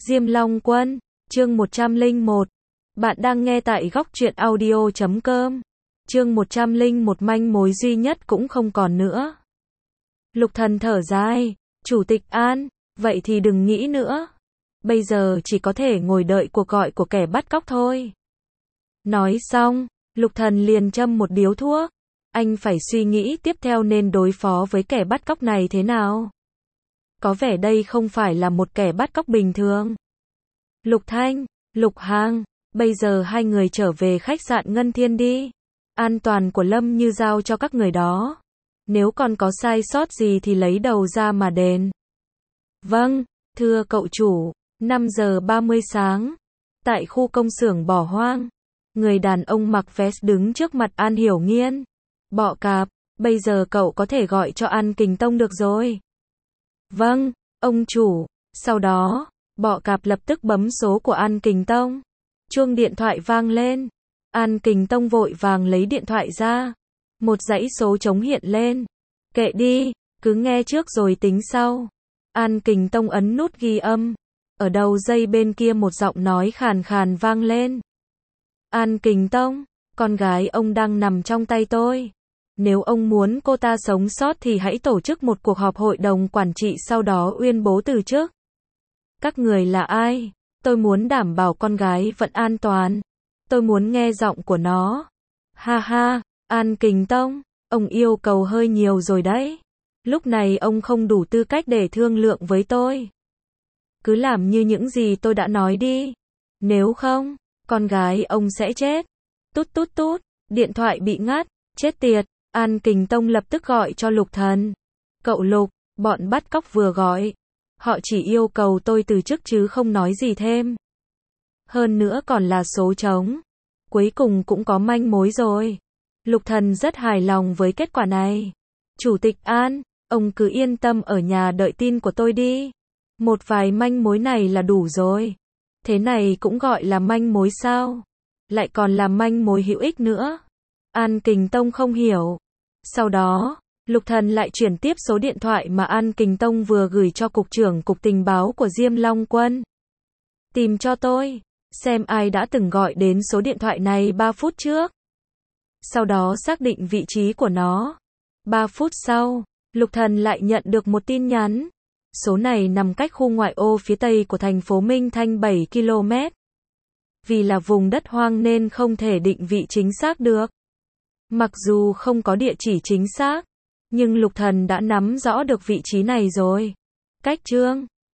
Diêm Long Quân, chương 101. Bạn đang nghe tại góc truyện audio.com. Chương 101 manh mối duy nhất cũng không còn nữa. Lục Thần thở dài, Chủ tịch An, vậy thì đừng nghĩ nữa. Bây giờ chỉ có thể ngồi đợi cuộc gọi của kẻ bắt cóc thôi. Nói xong, Lục Thần liền châm một điếu thuốc. Anh phải suy nghĩ tiếp theo nên đối phó với kẻ bắt cóc này thế nào. Có vẻ đây không phải là một kẻ bắt cóc bình thường. Lục Thanh, Lục Hàng, bây giờ hai người trở về khách sạn Ngân Thiên đi. An toàn của Lâm Như giao cho các người đó. Nếu còn có sai sót gì thì lấy đầu ra mà đền. Vâng, thưa cậu chủ. 5 giờ 30 sáng. Tại khu công xưởng bỏ hoang. Người đàn ông mặc vest đứng trước mặt An Hiểu Nghiên. Bọ cạp, bây giờ cậu có thể gọi cho An Kình Tông được rồi. Vâng, ông chủ. Sau đó, Bọ cạp lập tức bấm số của An Kình Tông. Chuông điện thoại vang lên. An Kình Tông vội vàng lấy điện thoại ra. Một dãy số trống hiện lên. Kệ đi, cứ nghe trước rồi tính sau. An Kình Tông ấn nút ghi âm. Ở đầu dây bên kia một giọng nói khàn khàn vang lên. An Kình Tông, con gái ông đang nằm trong tay tôi. Nếu ông muốn cô ta sống sót thì hãy tổ chức một cuộc họp hội đồng quản trị sau đó uyên bố từ chức. Các người là ai? Tôi muốn đảm bảo con gái vẫn an toàn. Tôi muốn nghe giọng của nó. Ha ha, An Kình Tông, ông yêu cầu hơi nhiều rồi đấy. Lúc này ông không đủ tư cách để thương lượng với tôi. Cứ làm như những gì tôi đã nói đi. Nếu không, con gái ông sẽ chết. Tút tút tút, điện thoại bị ngắt, chết tiệt. An Kình Tông lập tức gọi cho Lục Thần. Cậu Lục, bọn bắt cóc vừa gọi. Họ chỉ yêu cầu tôi từ chức chứ không nói gì thêm. Hơn nữa còn là số trống. Cuối cùng cũng có manh mối rồi. Lục Thần rất hài lòng với kết quả này. Chủ tịch An, ông cứ yên tâm ở nhà đợi tin của tôi đi. Một vài manh mối này là đủ rồi. Thế này cũng gọi là manh mối sao? Lại còn là manh mối hữu ích nữa. An Kình Tông không hiểu. Sau đó, Lục Thần lại chuyển tiếp số điện thoại mà An Kình Tông vừa gửi cho cục trưởng cục tình báo của Diêm Long Quân. Tìm cho tôi, xem ai đã từng gọi đến số điện thoại này 3 phút trước. Sau đó xác định vị trí của nó. 3 phút sau, Lục Thần lại nhận được một tin nhắn. Số này nằm cách khu ngoại ô phía tây của thành phố Minh Thanh 7 km. Vì là vùng đất hoang nên không thể định vị chính xác được. Mặc dù không có địa chỉ chính xác, nhưng Lục Thần đã nắm rõ được vị trí này rồi. Cách Trương,